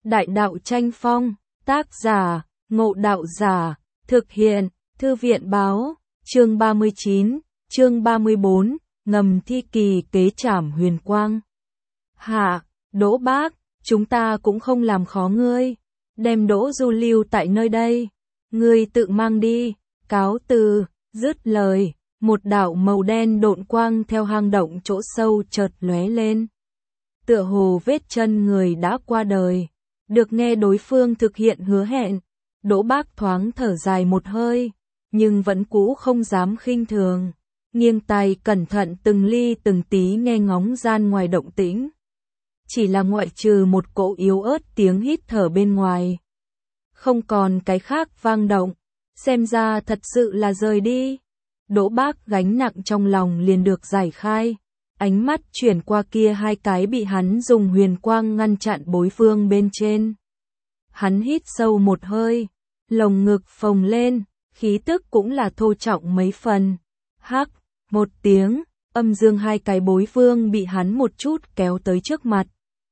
Đại đạo tranh phong, tác giả, Ngộ Đạo Giả, thực hiện, Thư viện báo, chương 39, chương 34, ngầm thi kỳ kế trảm huyền quang. Hạ, Đỗ Bác, chúng ta cũng không làm khó ngươi, đem Đỗ Du lưu tại nơi đây, ngươi tự mang đi, cáo từ, dứt lời, một đạo màu đen độn quang theo hang động chỗ sâu chợt lóe lên. Tựa hồ vết chân người đã qua đời, được nghe đối phương thực hiện hứa hẹn, Đỗ Bác thoáng thở dài một hơi, nhưng vẫn cũ không dám khinh thường, nghiêng tai cẩn thận từng ly từng tí nghe ngóng gian ngoài động tĩnh. Chỉ là ngoại trừ một cỗ yếu ớt tiếng hít thở bên ngoài, không còn cái khác vang động, xem ra thật sự là rời đi. Đỗ Bác gánh nặng trong lòng liền được giải khai, ánh mắt chuyển qua kia hai cái bị hắn dùng huyền quang ngăn chặn bối phương bên trên. Hắn hít sâu một hơi, lồng ngực phồng lên, khí tức cũng là thô trọng mấy phần. Hắc, một tiếng, âm dương hai cái bối phương bị hắn một chút kéo tới trước mặt.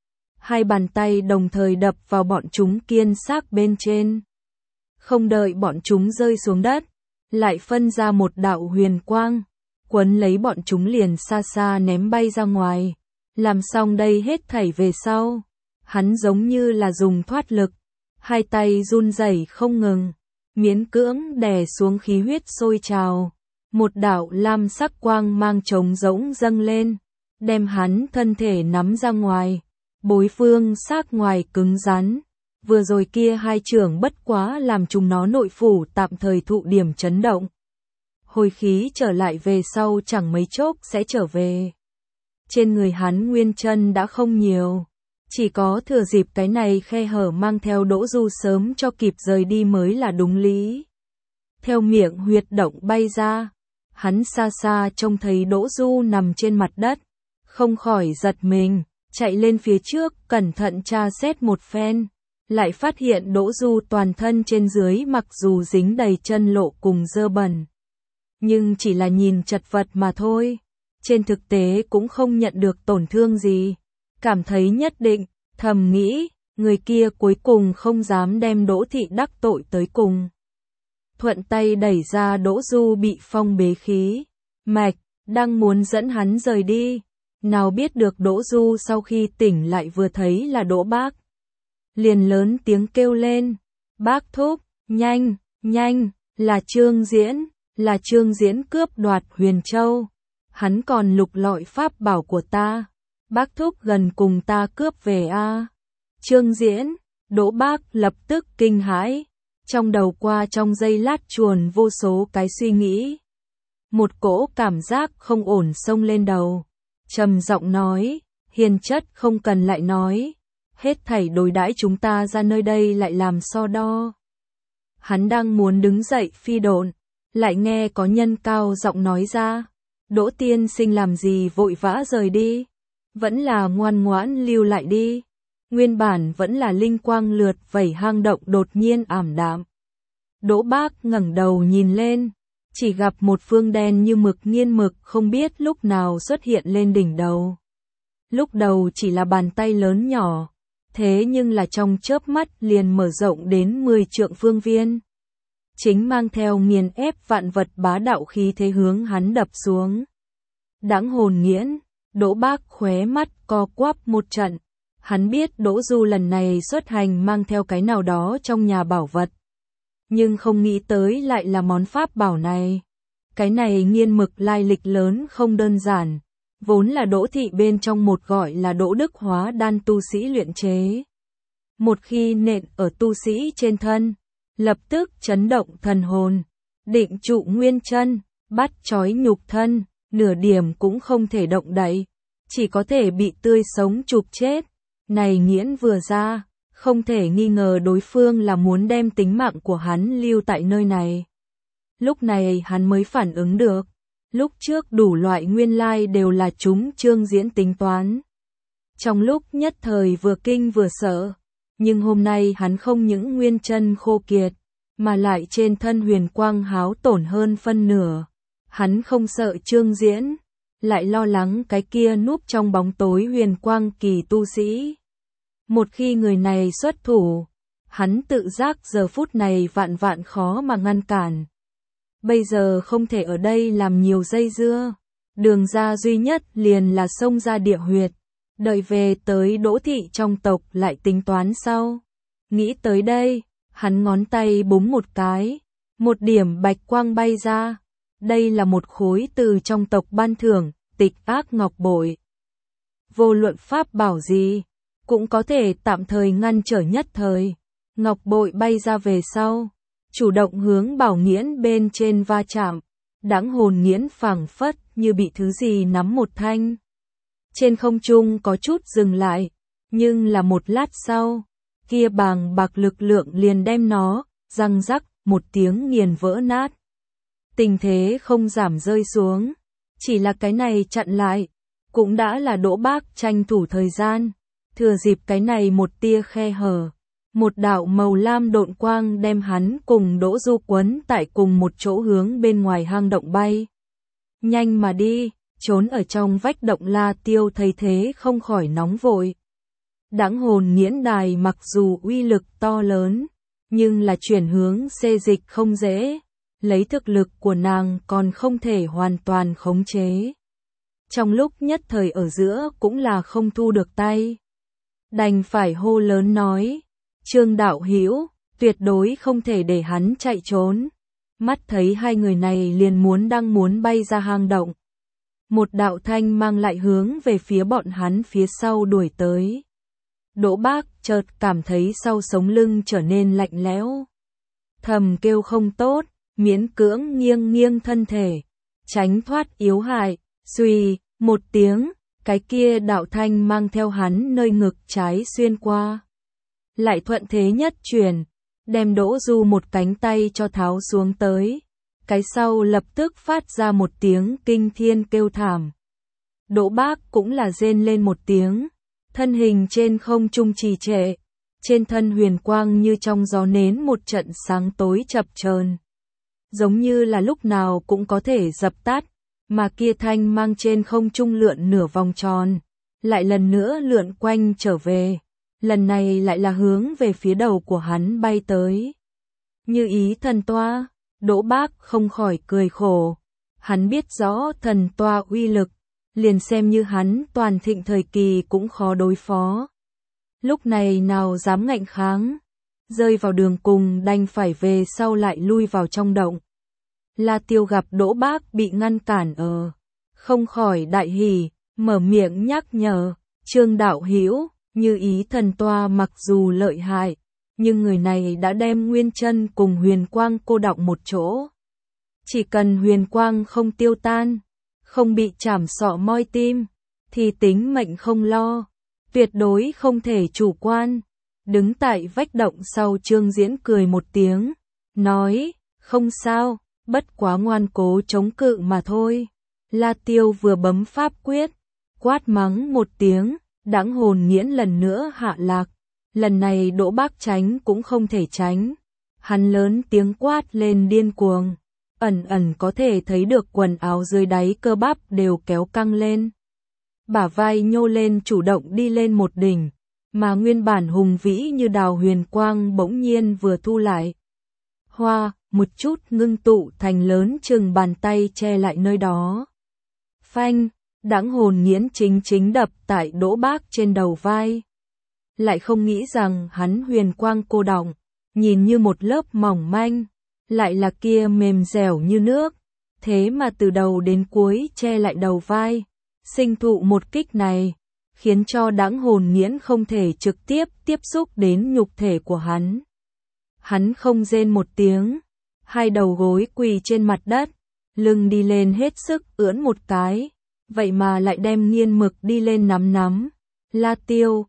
Hai bàn tay đồng thời đập vào bọn chúng kiên xác bên trên. Không đợi bọn chúng rơi xuống đất, lại phân ra một đạo huyền quang, quấn lấy bọn chúng liền xa xa ném bay ra ngoài. Làm xong đây hết thảy về sau, hắn giống như là dùng thoát lực, hai tay run rẩy không ngừng, miễn cưỡng đè xuống khí huyết sôi trào. Một đạo lam sắc quang mang trống rỗng dâng lên, đem hắn thân thể nắm ra ngoài. Bối phương xác ngoài cứng rắn, vừa rồi kia hai trưởng bất quá làm chúng nó nội phủ tạm thời thụ điểm chấn động. Hồi khí trở lại về sau chẳng mấy chốc sẽ trở về. Trên người hắn nguyên chân đã không nhiều, chỉ có thừa dịp cái này khe hở mang theo Đỗ Du sớm cho kịp rời đi mới là đúng lý. Theo miệng huyệt động bay ra, hắn xa xa trông thấy Đỗ Du nằm trên mặt đất, không khỏi giật mình, chạy lên phía trước cẩn thận tra xét một phen, lại phát hiện Đỗ Du toàn thân trên dưới mặc dù dính đầy chân lộ cùng dơ bẩn, nhưng chỉ là nhìn chật vật mà thôi, trên thực tế cũng không nhận được tổn thương gì. Cảm thấy nhất định, thầm nghĩ, người kia cuối cùng không dám đem Đỗ Thị đắc tội tới cùng. Thuận tay đẩy ra Đỗ Du bị phong bế khí mạch, đang muốn dẫn hắn rời đi. Nào biết được Đỗ Du sau khi tỉnh lại vừa thấy là Đỗ Bác, liền lớn tiếng kêu lên, Bác thúc, nhanh, nhanh, là Trương Diễn cướp đoạt Huyền Châu, hắn còn lục lọi pháp bảo của ta, Bác thúc gần cùng ta cướp về a. Trương Diễn, Đỗ Bác lập tức kinh hãi, trong đầu qua trong giây lát chuồn vô số cái suy nghĩ. Một cỗ cảm giác không ổn xông lên đầu. Trầm giọng nói, hiền chất không cần lại nói, hết thảy đối đãi chúng ta ra nơi đây lại làm so đo. Hắn đang muốn đứng dậy phi độn, lại nghe có nhân cao giọng nói ra, Đỗ tiên sinh làm gì vội vã rời đi, vẫn là ngoan ngoãn lưu lại đi. Nguyên bản vẫn là linh quang lượt vẩy hang động đột nhiên ảm đạm. Đỗ Bác ngẩng đầu nhìn lên, chỉ gặp một phương đen như mực nghiên mực không biết lúc nào xuất hiện lên đỉnh đầu. Lúc đầu chỉ là bàn tay lớn nhỏ, thế nhưng là trong chớp mắt liền mở rộng đến 10 trượng phương viên. Chính mang theo nghiền ép vạn vật bá đạo khí thế hướng hắn đập xuống. Đãng hồn nghiễn, Đỗ Bác khóe mắt co quắp một trận. Hắn biết Đỗ Du lần này xuất hành mang theo cái nào đó trong nhà bảo vật, nhưng không nghĩ tới lại là món pháp bảo này. Cái này nghiên mực lai lịch lớn không đơn giản, vốn là Đỗ Thị bên trong một gọi là Đỗ Đức hóa đan tu sĩ luyện chế. Một khi nện ở tu sĩ trên thân, lập tức chấn động thần hồn, định trụ nguyên chân, bắt trói nhục thân, nửa điểm cũng không thể động đậy, chỉ có thể bị tươi sống chụp chết. Này nghiễn vừa ra, không thể nghi ngờ đối phương là muốn đem tính mạng của hắn lưu tại nơi này. Lúc này hắn mới phản ứng được, lúc trước đủ loại nguyên lai đều là chúng Trương Diễn tính toán. Trong lúc nhất thời vừa kinh vừa sợ, nhưng hôm nay hắn không những nguyên chân khô kiệt, mà lại trên thân huyền quang háo tổn hơn phân nửa. Hắn không sợ Trương Diễn, lại lo lắng cái kia núp trong bóng tối huyền quang kỳ tu sĩ. Một khi người này xuất thủ, hắn tự giác giờ phút này vạn vạn khó mà ngăn cản. Bây giờ không thể ở đây làm nhiều dây dưa, đường ra duy nhất liền là xông ra địa huyệt, đợi về tới Đỗ thị trong tộc lại tính toán sau. Nghĩ tới đây, hắn ngón tay búng một cái, một điểm bạch quang bay ra. Đây là một khối từ trong tộc ban thưởng, Tịch Ác Ngọc Bội. Vô luận pháp bảo gì, cũng có thể tạm thời ngăn trở nhất thời. Ngọc bội bay ra về sau, chủ động hướng Bảo Nghiễn bên trên va chạm. Đãng Hồn Nghiễn phảng phất như bị thứ gì nắm một thanh. Trên không trung có chút dừng lại, nhưng là một lát sau, kia bàng bạc lực lượng liền đem nó, răng rắc, một tiếng nghiền vỡ nát. Tình thế không giảm rơi xuống, chỉ là cái này chặn lại, cũng đã là Đỗ Bác tranh thủ thời gian, thừa dịp cái này một tia khe hở. Một đạo màu lam độn quang đem hắn cùng Đỗ Du quấn tại cùng một chỗ hướng bên ngoài hang động bay. Nhanh mà đi, trốn ở trong vách động La Tiêu thấy thế không khỏi nóng vội. Đãng Hồn Nghiễn đài mặc dù uy lực to lớn, nhưng là chuyển hướng xê dịch không dễ, lấy thực lực của nàng còn không thể hoàn toàn khống chế. Trong lúc nhất thời ở giữa cũng là không thu được tay. Đành phải hô lớn nói, Trương đạo hữu, tuyệt đối không thể để hắn chạy trốn. Mắt thấy hai người này liền muốn bay ra hang động. Một đạo thanh mang lại hướng về phía bọn hắn phía sau đuổi tới. Đỗ Bác chợt cảm thấy sau sống lưng trở nên lạnh lẽo. Thầm kêu không tốt, miễn cưỡng nghiêng nghiêng thân thể, tránh thoát yếu hại, suy, một tiếng, cái kia đạo thanh mang theo hắn nơi ngực trái xuyên qua. Lại thuận thế nhất chuyển, đem Đỗ Du một cánh tay cho tháo xuống tới. Cái sau lập tức phát ra một tiếng kinh thiên kêu thảm. Đỗ Bác cũng là rên lên một tiếng, thân hình trên không trung trì trệ, trên thân huyền quang như trong gió nến một trận sáng tối chập chờn, giống như là lúc nào cũng có thể dập tắt, mà kia thanh mang trên không trung lượn nửa vòng tròn, lại lần nữa lượn quanh trở về, lần này lại là hướng về phía đầu của hắn bay tới. Như ý thần toa, Đỗ Bác không khỏi cười khổ, hắn biết rõ thần toa uy lực, liền xem như hắn toàn thịnh thời kỳ cũng khó đối phó. Lúc này nào dám ngạnh kháng, rơi vào đường cùng đành phải về sau lại lui vào trong động. La Tiêu gặp Đỗ Bác bị ngăn cản không khỏi đại hỉ, mở miệng nhắc nhở, Trương đạo hữu, như ý thần toa mặc dù lợi hại, nhưng người này đã đem nguyên chân cùng huyền quang cô đọng một chỗ. Chỉ cần huyền quang không tiêu tan, không bị chảm sọ moi tim, thì tính mệnh không lo, tuyệt đối không thể chủ quan. Đứng tại vách động sau Trương Diễn cười một tiếng, nói, không sao, bất quá ngoan cố chống cự mà thôi. La Tiêu vừa bấm pháp quyết, quát mắng một tiếng, Đãng Hồn Nghiễn lần nữa hạ lạc. Lần này Đỗ Bác tránh cũng không thể tránh. Hắn lớn tiếng quát lên điên cuồng, ẩn ẩn có thể thấy được quần áo dưới đáy cơ bắp đều kéo căng lên. Bả vai nhô lên chủ động đi lên một đỉnh, mà nguyên bản hùng vĩ như đào huyền quang bỗng nhiên vừa thu lại. Hoa, một chút ngưng tụ thành lớn chừng bàn tay che lại nơi đó. Phanh, Đãng Hồn Nghiễn chính đập tại Đỗ Bác trên đầu vai. Lại không nghĩ rằng hắn huyền quang cô đọng, nhìn như một lớp mỏng manh, lại là kia mềm dẻo như nước, thế mà từ đầu đến cuối che lại đầu vai. Sinh thụ một kích này, khiến cho Đãng Hồn Nghiễn không thể trực tiếp tiếp xúc đến nhục thể của hắn. Hắn không rên một tiếng, hai đầu gối quỳ trên mặt đất, lưng đi lên hết sức ưỡn một cái, vậy mà lại đem nghiên mực đi lên nắm. La Tiêu,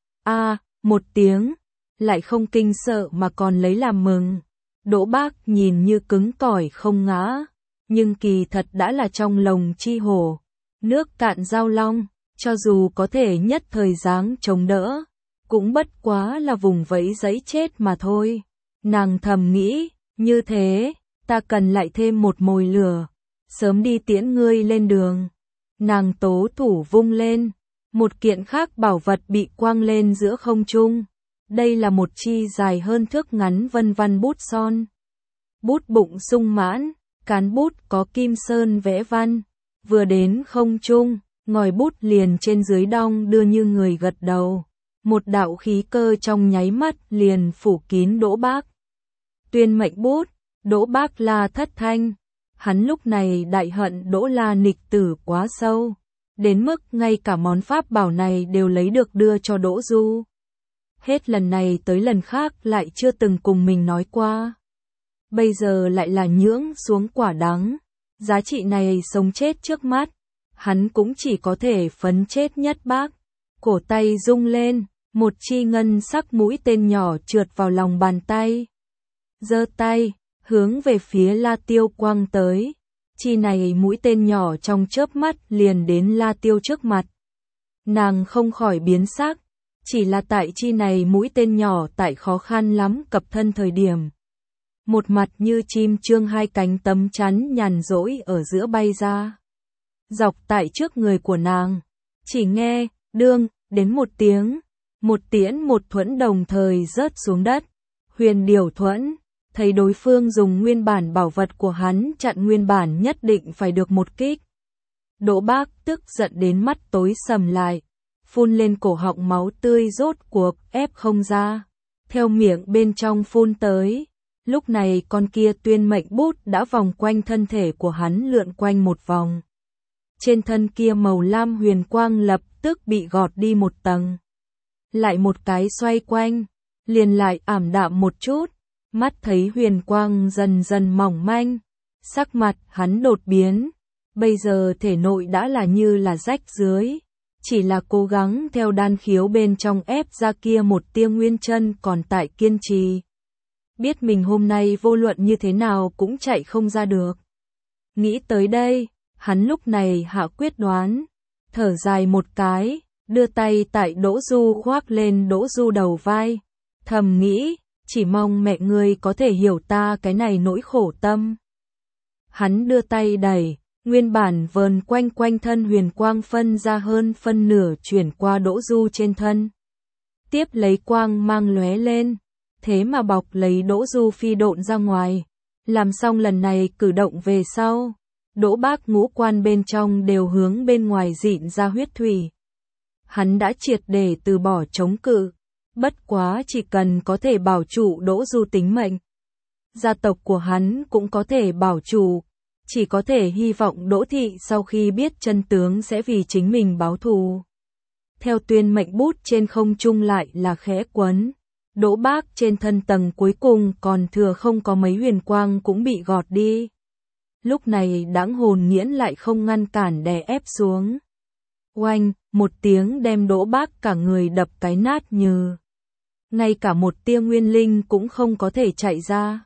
một tiếng, lại không kinh sợ mà còn lấy làm mừng. Đỗ Bác nhìn như cứng cỏi không ngã, nhưng kỳ thật đã là trong lồng chi hổ, nước cạn dao long, cho dù có thể nhất thời dáng chống đỡ, cũng bất quá là vùng vẫy giấy chết mà thôi. Nàng thầm nghĩ, như thế, ta cần lại thêm một mồi lửa, sớm đi tiễn ngươi lên đường. Nàng tố thủ vung lên, Một kiện khác bảo vật bị quang lên giữa không trung. Đây là một chi dài hơn thước ngắn vân văn bút son. Bút bụng sung mãn, cán bút có kim sơn vẽ văn. Vừa đến không trung, ngòi bút liền trên dưới đong đưa như người gật đầu. Một đạo khí cơ trong nháy mắt liền phủ kín Đỗ Bác. Tuyên mệnh bút, Đỗ Bác La thất thanh. Hắn lúc này đại hận Đỗ La nghịch tử quá sâu. Đến mức ngay cả món pháp bảo này đều lấy được đưa cho Đỗ Du. Hết lần này tới lần khác lại chưa từng cùng mình nói qua. Bây giờ lại là nhưỡng xuống quả đắng. Giá trị này sống chết trước mắt. Hắn cũng chỉ có thể phấn chết nhất bác. Cổ tay rung lên, một chi ngân sắc mũi tên nhỏ trượt vào lòng bàn tay. Giơ tay, hướng về phía La Tiêu quăng tới. Chi này mũi tên nhỏ trong chớp mắt liền đến La Tiêu trước mặt. Nàng không khỏi biến sắc, chỉ là tại chi này mũi tên nhỏ tại khó khăn lắm cập thân thời điểm. Một mặt như chim trương hai cánh tấm chắn nhàn rỗi ở giữa bay ra. Dọc tại trước người của nàng, chỉ nghe, đương, đến một tiếng, một tiễn một thuẫn đồng thời rớt xuống đất. Huyền Điểu thuẫn, thấy đối phương dùng nguyên bản bảo vật của hắn chặn nguyên bản nhất định phải được một kích. Đỗ Bác tức giận đến mắt tối sầm lại, phun lên cổ họng máu tươi rốt cuộc ép không ra, theo miệng bên trong phun tới. Lúc này con kia tuyên mệnh bút đã vòng quanh thân thể của hắn lượn quanh một vòng. Trên thân kia màu lam huyền quang lập tức bị gọt đi một tầng. Lại một cái xoay quanh, liền lại ảm đạm một chút, mắt thấy huyền quang dần dần mỏng manh. Sắc mặt hắn đột biến, bây giờ thể nội đã là như là rách dưới. Chỉ là cố gắng theo đan khiếu bên trong ép ra kia một tia nguyên chân còn tại kiên trì. Biết mình hôm nay vô luận như thế nào cũng chạy không ra được. Nghĩ tới đây, hắn lúc này hạ quyết đoán, thở dài một cái, đưa tay tại Đỗ Du khoác lên Đỗ Du đầu vai, thầm nghĩ, chỉ mong mẹ ngươi có thể hiểu ta cái này nỗi khổ tâm. Hắn đưa tay đẩy, nguyên bản vờn quanh quanh thân huyền quang phân ra hơn phân nửa chuyển qua Đỗ Du trên thân. Tiếp lấy quang mang lóe lên, thế mà bọc lấy Đỗ Du phi độn ra ngoài. Làm xong lần này cử động về sau, Đỗ Bác ngũ quan bên trong đều hướng bên ngoài dịn ra huyết thủy. Hắn đã triệt để từ bỏ chống cự, bất quá chỉ cần có thể bảo trụ Đỗ Du tính mệnh. Gia tộc của hắn cũng có thể bảo trụ, chỉ có thể hy vọng Đỗ Thị sau khi biết chân tướng sẽ vì chính mình báo thù. Theo tuyên mệnh bút trên không trung lại là khẽ quấn. Đỗ Bác trên thân tầng cuối cùng còn thừa không có mấy huyền quang cũng bị gọt đi. Lúc này đãng hồn nghiễn lại không ngăn cản đè ép xuống. Oanh, một tiếng đem Đỗ Bác cả người đập cái nát như. Ngay cả một tia nguyên linh cũng không có thể chạy ra.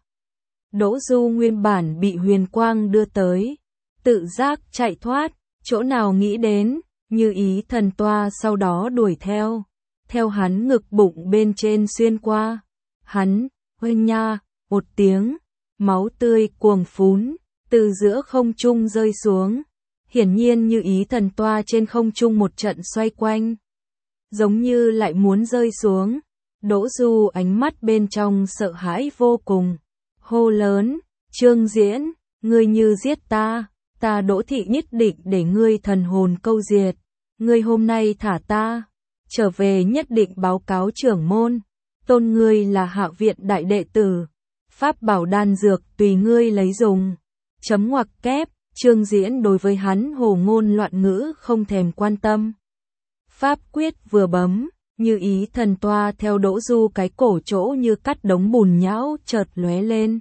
Đỗ Du nguyên bản bị huyền quang đưa tới, tự giác chạy thoát, chỗ nào nghĩ đến, như ý thần toa sau đó đuổi theo hắn ngực bụng bên trên xuyên qua. Hắn, huênh nha, một tiếng, máu tươi cuồng phún, từ giữa không trung rơi xuống. Hiển nhiên như ý thần toa trên không trung một trận xoay quanh, giống như lại muốn rơi xuống. Đỗ Du ánh mắt bên trong sợ hãi vô cùng, hô lớn, Trương Diễn, ngươi như giết ta, ta Đỗ Thị nhất định để ngươi thần hồn câu diệt, ngươi hôm nay thả ta, trở về nhất định báo cáo trưởng môn, tôn ngươi là Hạ viện đại đệ tử, pháp bảo đan dược tùy ngươi lấy dùng. Chấm ngoặc kép, Trương Diễn đối với hắn hồ ngôn loạn ngữ không thèm quan tâm. Pháp quyết vừa bấm, như ý thần toa theo Đỗ Du cái cổ chỗ như cắt đống bùn nhão chợt lóe lên.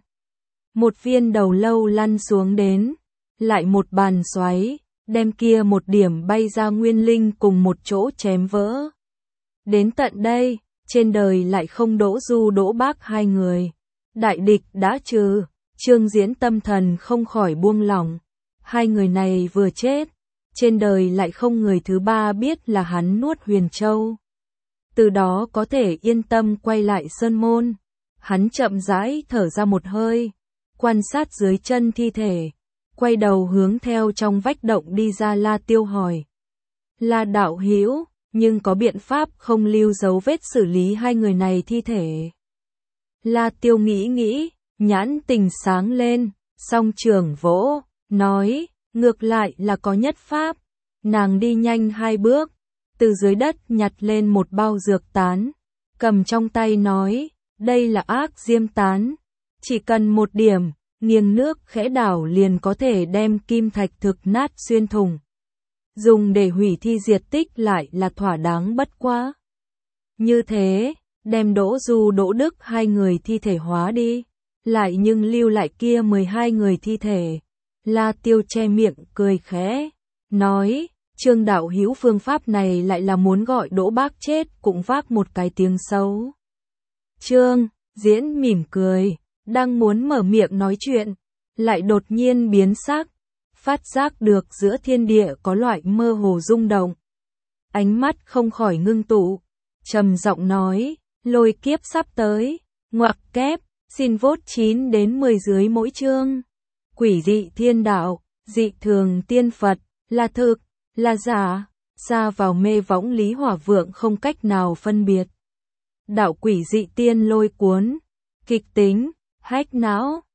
Một viên đầu lâu lăn xuống đến, lại một bàn xoáy, đem kia một điểm bay ra nguyên linh cùng một chỗ chém vỡ. Đến tận đây, trên đời lại không Đỗ Du Đỗ Bác hai người. Đại địch đã trừ, Trương Diễn tâm thần không khỏi buông lỏng. Hai người này vừa chết, trên đời lại không người thứ ba biết là hắn nuốt Huyền Châu. Từ đó có thể yên tâm quay lại sơn môn. Hắn chậm rãi thở ra một hơi, quan sát dưới chân thi thể, quay đầu hướng theo trong vách động đi ra La Tiêu hỏi. La đạo hữu, nhưng có biện pháp không lưu dấu vết xử lý hai người này thi thể. La Tiêu nghĩ, nhãn tình sáng lên, song trường vỗ, nói, ngược lại là có nhất pháp. Nàng đi nhanh 2 bước, từ dưới đất nhặt lên một bao dược tán, cầm trong tay nói, đây là ác diêm tán, chỉ cần một điểm, nghiêng nước khẽ đảo liền có thể đem kim thạch thực nát xuyên thủng. Dùng để hủy thi diệt tích lại là thỏa đáng bất quá. Như thế, đem Đỗ Du Đỗ Đức hai người thi thể hóa đi, lại nhưng lưu lại kia 12 người thi thể. La Tiêu che miệng cười khẽ, nói, Trương đạo hữu phương pháp này lại là muốn gọi Đỗ Bác chết cũng vác một cái tiếng xấu. Trương Diễn mỉm cười, đang muốn mở miệng nói chuyện, lại đột nhiên biến sắc, phát giác được giữa thiên địa có loại mơ hồ rung động. Ánh mắt không khỏi ngưng tụ, trầm giọng nói, lôi kiếp sắp tới, ngoặc kép, xin vote 9 đến 10 dưới mỗi chương. Quỷ dị thiên đạo, dị thường tiên Phật, là thực, là giả, xa vào mê võng Lý Hỏa Vượng không cách nào phân biệt. Đạo quỷ dị tiên lôi cuốn, kịch tính, hách não.